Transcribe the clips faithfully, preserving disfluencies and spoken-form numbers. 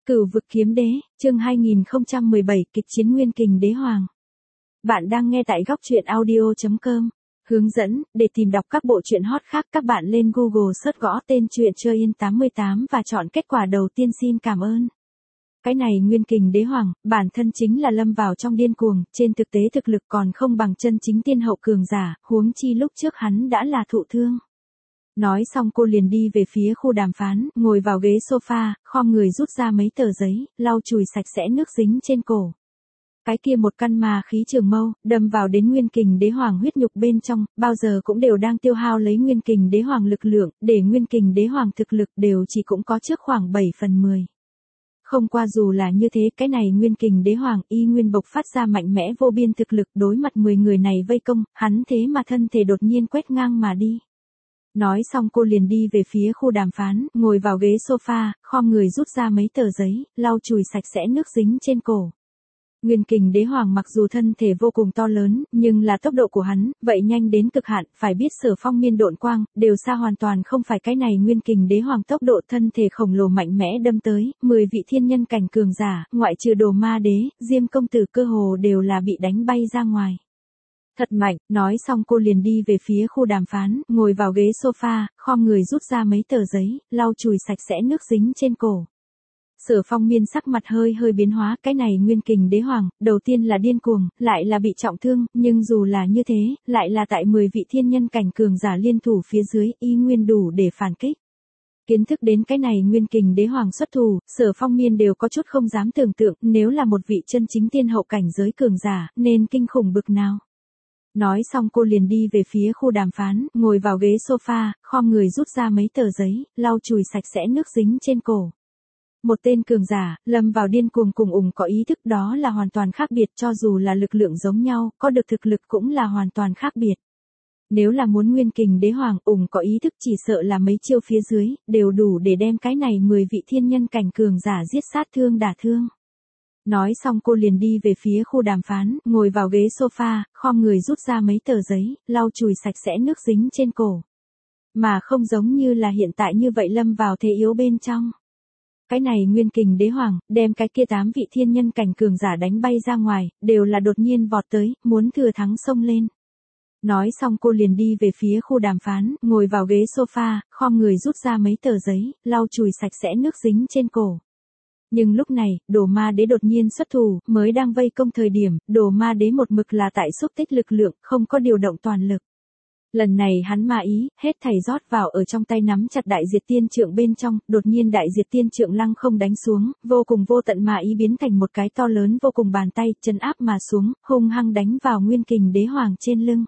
Cửu vực kiếm đế, chương hai nghìn không trăm mười bảy, kịch chiến Nguyên Kình Đế Hoàng. Bạn đang nghe tại góc truyện audio chấm com. Hướng dẫn, để tìm đọc các bộ truyện hot khác các bạn lên Google search gõ tên truyện chơi in tám mươi tám và chọn kết quả đầu tiên. Xin cảm ơn. Cái này Nguyên Kình Đế Hoàng, bản thân chính là lâm vào trong điên cuồng, trên thực tế thực lực còn không bằng chân chính tiên hậu cường giả, huống chi lúc trước hắn đã là thụ thương. Nói xong cô liền đi về phía khu đàm phán, ngồi vào ghế sofa, khom người rút ra mấy tờ giấy, lau chùi sạch sẽ nước dính trên cổ. Cái kia một căn ma khí trường mâu, đâm vào đến Nguyên Kình Đế Hoàng huyết nhục bên trong, bao giờ cũng đều đang tiêu hao lấy Nguyên Kình Đế Hoàng lực lượng, để Nguyên Kình Đế Hoàng thực lực đều chỉ cũng có trước khoảng bảy phần mười. Không qua dù là như thế, cái này Nguyên Kình Đế Hoàng y nguyên bộc phát ra mạnh mẽ vô biên thực lực, đối mặt mười người này vây công, hắn thế mà thân thể đột nhiên quét ngang mà đi. Nói xong cô liền đi về phía khu đàm phán, ngồi vào ghế sofa, khom người rút ra mấy tờ giấy, lau chùi sạch sẽ nước dính trên cổ. Nguyên Kình Đế Hoàng mặc dù thân thể vô cùng to lớn, nhưng là tốc độ của hắn, vậy nhanh đến cực hạn, phải biết Sở Phong miên độn quang, đều xa hoàn toàn không phải cái này Nguyên Kình Đế Hoàng tốc độ, thân thể khổng lồ mạnh mẽ đâm tới, mười vị thiên nhân cảnh cường giả, ngoại trừ Đồ Ma Đế, Diêm công tử cơ hồ đều là bị đánh bay ra ngoài. Thật mạnh, nói xong cô liền đi về phía khu đàm phán, ngồi vào ghế sofa, khom người rút ra mấy tờ giấy, lau chùi sạch sẽ nước dính trên cổ. Sở Phong miên sắc mặt hơi hơi biến hóa, cái này Nguyên Kình Đế Hoàng, đầu tiên là điên cuồng, lại là bị trọng thương, nhưng dù là như thế, lại là tại mười vị thiên nhân cảnh cường giả liên thủ phía dưới, y nguyên đủ để phản kích. Kiến thức đến cái này Nguyên Kình Đế Hoàng xuất thủ, Sở Phong miên đều có chút không dám tưởng tượng, nếu là một vị chân chính tiên hậu cảnh giới cường giả, nên kinh khủng bực nào. Nói xong cô liền đi về phía khu đàm phán, ngồi vào ghế sofa, khom người rút ra mấy tờ giấy, lau chùi sạch sẽ nước dính trên cổ. Một tên cường giả, lâm vào điên cuồng cùng ủng có ý thức, đó là hoàn toàn khác biệt, cho dù là lực lượng giống nhau, có được thực lực cũng là hoàn toàn khác biệt. Nếu là muốn Nguyên Kình Đế Hoàng ủng có ý thức, chỉ sợ là mấy chiêu phía dưới, đều đủ để đem cái này mười vị thiên nhân cảnh cường giả giết sát thương đả thương. Nói xong cô liền đi về phía khu đàm phán, ngồi vào ghế sofa, khom người rút ra mấy tờ giấy, lau chùi sạch sẽ nước dính trên cổ. Mà không giống như là hiện tại như vậy lâm vào thế yếu bên trong. Cái này Nguyên Kình Đế Hoàng, đem cái kia tám vị thiên nhân cảnh cường giả đánh bay ra ngoài, đều là đột nhiên vọt tới, muốn thừa thắng xông lên. Nói xong cô liền đi về phía khu đàm phán, ngồi vào ghế sofa, khom người rút ra mấy tờ giấy, lau chùi sạch sẽ nước dính trên cổ. Nhưng lúc này, Đồ Ma Đế đột nhiên xuất thủ, mới đang vây công thời điểm, Đồ Ma Đế một mực là tại xúc tích lực lượng, không có điều động toàn lực. Lần này hắn ma ý, hết thảy rót vào ở trong tay nắm chặt Đại Diệt Tiên Trượng bên trong, đột nhiên Đại Diệt Tiên Trượng lăng không đánh xuống, vô cùng vô tận ma ý biến thành một cái to lớn vô cùng bàn tay, trấn áp mà xuống, hung hăng đánh vào Nguyên Kình Đế Hoàng trên lưng.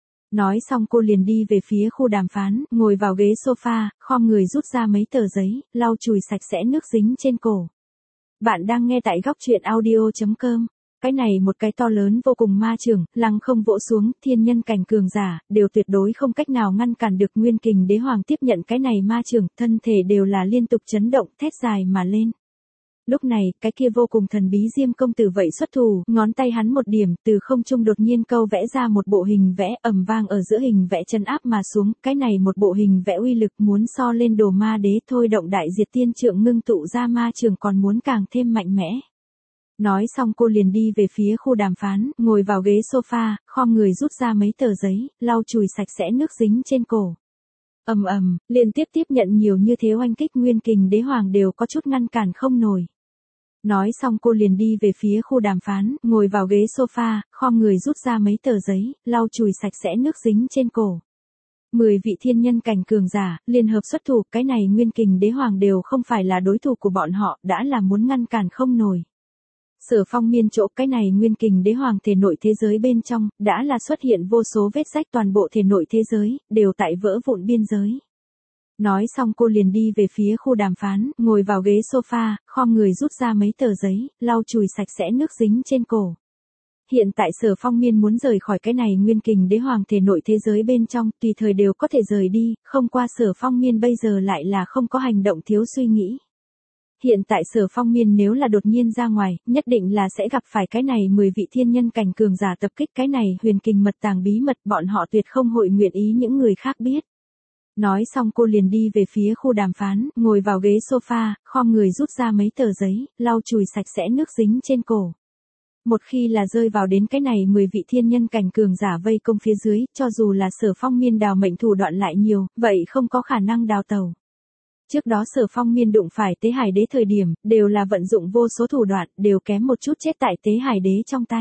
Nói xong cô liền đi về phía khu đàm phán, ngồi vào ghế sofa, khom người rút ra mấy tờ giấy, lau chùi sạch sẽ nước dính trên cổ. Bạn đang nghe tại góc truyện audio chấm com. Cái này một cái to lớn vô cùng ma trường, lăng không vỗ xuống, thiên nhân cảnh cường giả, đều tuyệt đối không cách nào ngăn cản được. Nguyên Kình Đế Hoàng tiếp nhận cái này ma trường, thân thể đều là liên tục chấn động, thét dài mà lên. Lúc này, cái kia vô cùng thần bí Diêm công tử vậy xuất thủ, ngón tay hắn một điểm, từ không trung đột nhiên câu vẽ ra một bộ hình vẽ, ầm vang ở giữa hình vẽ trấn áp mà xuống, cái này một bộ hình vẽ uy lực muốn so lên Đồ Ma Đế thôi động Đại Diệt Tiên Trượng ngưng tụ ra ma trường còn muốn càng thêm mạnh mẽ. Nói xong cô liền đi về phía khu đàm phán, ngồi vào ghế sofa, khom người rút ra mấy tờ giấy, lau chùi sạch sẽ nước dính trên cổ. Ầm ầm, liên tiếp tiếp nhận nhiều như thế oanh kích, Nguyên Kình Đế Hoàng đều có chút ngăn cản không nổi. Nói xong cô liền đi về phía khu đàm phán, ngồi vào ghế sofa, khom người rút ra mấy tờ giấy, lau chùi sạch sẽ nước dính trên cổ. Mười vị thiên nhân cảnh cường giả, liên hợp xuất thủ, cái này Nguyên Kình Đế Hoàng đều không phải là đối thủ của bọn họ, đã là muốn ngăn cản không nổi. Sở Phong miên chỗ, cái này Nguyên Kình Đế Hoàng thể nội thế giới bên trong, đã là xuất hiện vô số vết rách, toàn bộ thể nội thế giới, đều tại vỡ vụn biên giới. Nói xong cô liền đi về phía khu đàm phán, ngồi vào ghế sofa, khom người rút ra mấy tờ giấy, lau chùi sạch sẽ nước dính trên cổ. Hiện tại Sở Phong miên muốn rời khỏi cái này Nguyên Kình Đế Hoàng thể nội thế giới bên trong, tùy thời đều có thể rời đi, không qua Sở Phong miên bây giờ lại là không có hành động thiếu suy nghĩ. Hiện tại Sở Phong miên nếu là đột nhiên ra ngoài, nhất định là sẽ gặp phải cái này mười vị thiên nhân cảnh cường giả tập kích, cái này huyền kình mật tàng bí mật bọn họ tuyệt không hội nguyện ý những người khác biết. Nói xong cô liền đi về phía khu đàm phán, ngồi vào ghế sofa, khom người rút ra mấy tờ giấy, lau chùi sạch sẽ nước dính trên cổ. Một khi là rơi vào đến cái này mười vị thiên nhân cảnh cường giả vây công phía dưới, cho dù là Sở Phong Miên đào mệnh thủ đoạn lại nhiều, vậy không có khả năng đào tẩu. Trước đó Sở Phong Miên đụng phải Tế Hải Đế thời điểm, đều là vận dụng vô số thủ đoạn, đều kém một chút chết tại Tế Hải Đế trong tay.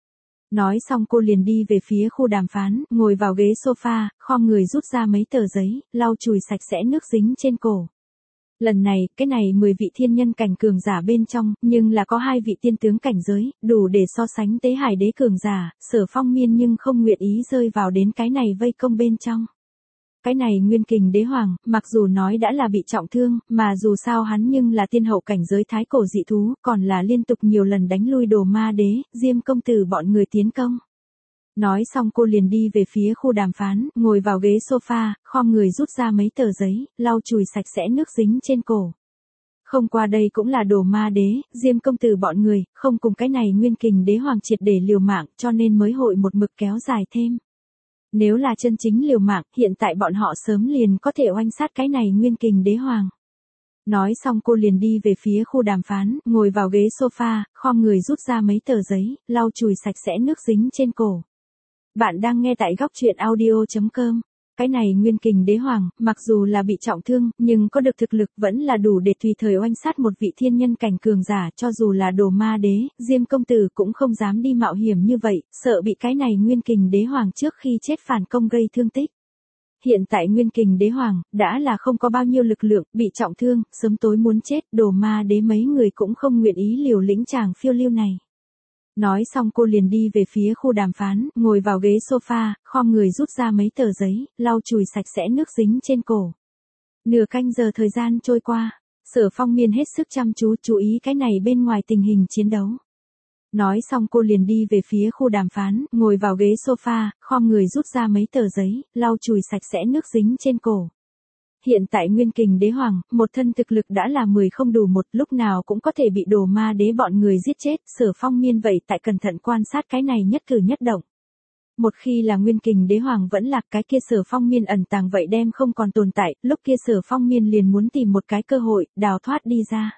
Nói xong cô liền đi về phía khu đàm phán, ngồi vào ghế sofa, khom người rút ra mấy tờ giấy, lau chùi sạch sẽ nước dính trên cổ. Lần này, cái này mười vị thiên nhân cảnh cường giả bên trong, nhưng là có hai vị tiên tướng cảnh giới, đủ để so sánh Tế Hải Đế cường giả, Sở Phong Miên nhưng không nguyện ý rơi vào đến cái này vây công bên trong. Cái này Nguyên Kình Đế Hoàng, mặc dù nói đã là bị trọng thương, mà dù sao hắn nhưng là tiên hậu cảnh giới thái cổ dị thú, còn là liên tục nhiều lần đánh lui Đồ Ma Đế, Diêm công tử bọn người tiến công. Nói xong cô liền đi về phía khu đàm phán, ngồi vào ghế sofa, khom người rút ra mấy tờ giấy, lau chùi sạch sẽ nước dính trên cổ. Không qua đây cũng là Đồ Ma Đế, Diêm công tử bọn người, không cùng cái này Nguyên Kình Đế Hoàng triệt để liều mạng, cho nên mới hội một mực kéo dài thêm. Nếu là chân chính liều mạng, hiện tại bọn họ sớm liền có thể oanh sát cái này Nguyên Kình Đế Hoàng. Nói xong cô liền đi về phía khu đàm phán, ngồi vào ghế sofa, khom người rút ra mấy tờ giấy, lau chùi sạch sẽ nước dính trên cổ. Bạn đang nghe tại góc truyện audio chấm com. Cái này Nguyên Kình Đế Hoàng, mặc dù là bị trọng thương, nhưng có được thực lực vẫn là đủ để tùy thời oanh sát một vị thiên nhân cảnh cường giả, cho dù là Đồ Ma Đế, Diêm công tử cũng không dám đi mạo hiểm như vậy, sợ bị cái này Nguyên Kình Đế Hoàng trước khi chết phản công gây thương tích. Hiện tại Nguyên Kình Đế Hoàng, đã là không có bao nhiêu lực lượng, bị trọng thương, sớm tối muốn chết, Đồ Ma Đế mấy người cũng không nguyện ý liều lĩnh chàng phiêu lưu này. Nói xong cô liền đi về phía khu đàm phán, ngồi vào ghế sofa, khom người rút ra mấy tờ giấy, lau chùi sạch sẽ nước dính trên cổ. Nửa canh giờ thời gian trôi qua, Sở Phong Miên hết sức chăm chú chú ý cái này bên ngoài tình hình chiến đấu. Nói xong cô liền đi về phía khu đàm phán, ngồi vào ghế sofa, khom người rút ra mấy tờ giấy, lau chùi sạch sẽ nước dính trên cổ. Hiện tại Nguyên Kình Đế Hoàng, một thân thực lực đã là mười không đủ một, lúc nào cũng có thể bị Đồ Ma Đế bọn người giết chết, Sở Phong Miên vậy tại cẩn thận quan sát cái này nhất cử nhất động. Một khi là Nguyên Kình Đế Hoàng vẫn lạc, cái kia Sở Phong Miên ẩn tàng vậy đem không còn tồn tại, lúc kia Sở Phong Miên liền muốn tìm một cái cơ hội, đào thoát đi ra.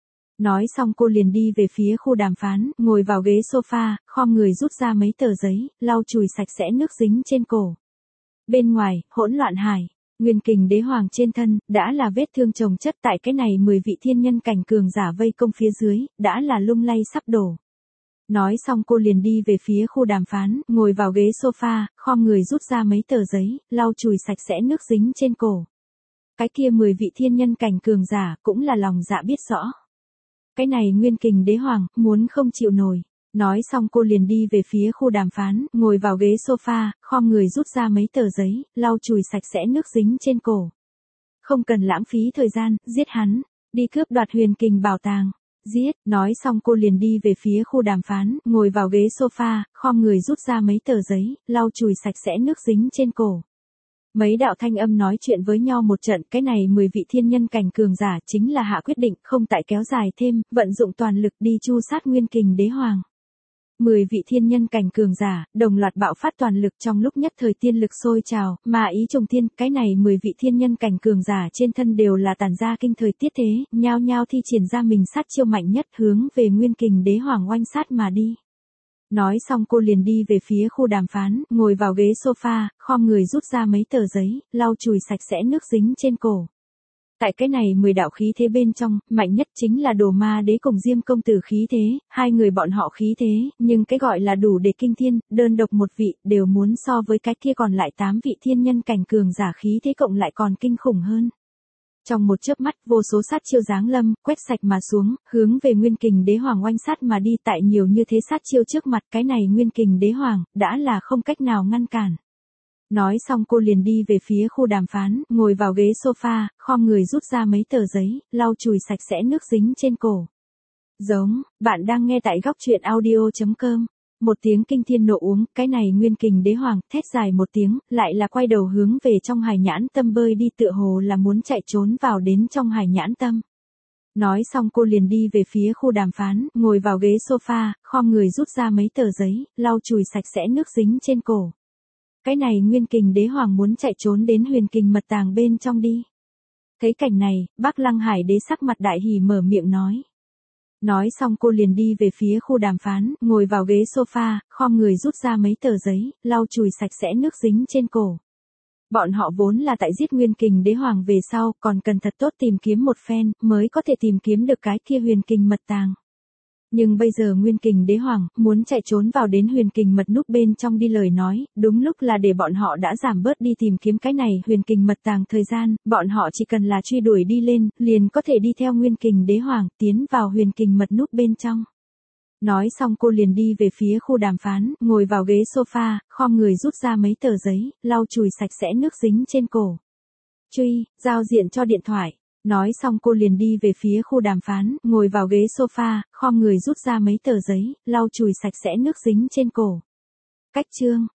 Nói xong cô liền đi về phía khu đàm phán, ngồi vào ghế sofa, khom người rút ra mấy tờ giấy, lau chùi sạch sẽ nước dính trên cổ. Bên ngoài, hỗn loạn hải. Nguyên Kình Đế Hoàng trên thân, đã là vết thương chồng chất, tại cái này mười vị thiên nhân cảnh cường giả vây công phía dưới, đã là lung lay sắp đổ. Nói xong cô liền đi về phía khu đàm phán, ngồi vào ghế sofa, khom người rút ra mấy tờ giấy, lau chùi sạch sẽ nước dính trên cổ. Cái kia mười vị thiên nhân cảnh cường giả, cũng là lòng dạ biết rõ. Cái này Nguyên Kình Đế Hoàng, muốn không chịu nổi. Nói xong cô liền đi về phía khu đàm phán, ngồi vào ghế sofa, khom người rút ra mấy tờ giấy, lau chùi sạch sẽ nước dính trên cổ. Không cần lãng phí thời gian, giết hắn, đi cướp đoạt Huyền Kình bảo tàng. Giết, nói xong cô liền đi về phía khu đàm phán, ngồi vào ghế sofa, khom người rút ra mấy tờ giấy, lau chùi sạch sẽ nước dính trên cổ. Mấy đạo thanh âm nói chuyện với nhau một trận, cái này mười vị thiên nhân cảnh cường giả chính là hạ quyết định, không tại kéo dài thêm, vận dụng toàn lực đi chu sát Nguyên Kình Đế Hoàng. mười vị thiên nhân cảnh cường giả, đồng loạt bạo phát toàn lực trong lúc nhất thời tiên lực sôi trào, mà ý trùng thiên, cái này mười vị thiên nhân cảnh cường giả trên thân đều là tản ra kinh thời tiết thế, nhao nhao thi triển ra mình sát chiêu mạnh nhất hướng về Nguyên Kình Đế Hoàng oanh sát mà đi. Nói xong cô liền đi về phía khu đàm phán, ngồi vào ghế sofa, khom người rút ra mấy tờ giấy, lau chùi sạch sẽ nước dính trên cổ. Tại cái này mười đạo khí thế bên trong, mạnh nhất chính là Đồ Ma Đế cùng Diêm công tử khí thế, hai người bọn họ khí thế, nhưng cái gọi là đủ để kinh thiên, đơn độc một vị, đều muốn so với cái kia còn lại tám vị thiên nhân cảnh cường giả khí thế cộng lại còn kinh khủng hơn. Trong một chớp mắt, vô số sát chiêu giáng lâm, quét sạch mà xuống, hướng về Nguyên Kình Đế Hoàng oanh sát mà đi, tại nhiều như thế sát chiêu trước mặt, cái này Nguyên Kình Đế Hoàng, đã là không cách nào ngăn cản. Nói xong cô liền đi về phía khu đàm phán, ngồi vào ghế sofa, khom người rút ra mấy tờ giấy, lau chùi sạch sẽ nước dính trên cổ. Giống, bạn đang nghe tại góc truyện audio chấm com. Một tiếng kinh thiên nộ uống, cái này Nguyên Kình Đế Hoàng, thét dài một tiếng, lại là quay đầu hướng về trong Hải Nhãn Tâm bơi đi, tựa hồ là muốn chạy trốn vào đến trong Hải Nhãn Tâm. Nói xong cô liền đi về phía khu đàm phán, ngồi vào ghế sofa, khom người rút ra mấy tờ giấy, lau chùi sạch sẽ nước dính trên cổ. cái này Nguyên Kình Đế Hoàng muốn chạy trốn đến Huyền Kình mật tàng bên trong đi. Thấy cảnh này, Bác Lăng Hải Đế sắc mặt đại hỉ mở miệng nói. Nói xong cô liền đi về phía khu đàm phán, ngồi vào ghế sofa, khom người rút ra mấy tờ giấy, lau chùi sạch sẽ nước dính trên cổ. Bọn họ vốn là tại giết Nguyên Kình Đế Hoàng về sau, còn cần thật tốt tìm kiếm một phen, mới có thể tìm kiếm được cái kia Huyền Kình mật tàng. Nhưng bây giờ Nguyên Kình Đế Hoàng muốn chạy trốn vào đến Huyền Kình mật núp bên trong đi lời nói, đúng lúc là để bọn họ đã giảm bớt đi tìm kiếm cái này Huyền Kình mật tàng thời gian, bọn họ chỉ cần là truy đuổi đi lên, liền có thể đi theo Nguyên Kình Đế Hoàng tiến vào Huyền Kình mật núp bên trong. Nói xong cô liền đi về phía khu đàm phán, ngồi vào ghế sofa, khom người rút ra mấy tờ giấy, lau chùi sạch sẽ nước dính trên cổ. Truy, giao diện cho điện thoại. Nói xong cô liền đi về phía khu đàm phán, ngồi vào ghế sofa, khom người rút ra mấy tờ giấy, lau chùi sạch sẽ nước dính trên cổ. Cách chương.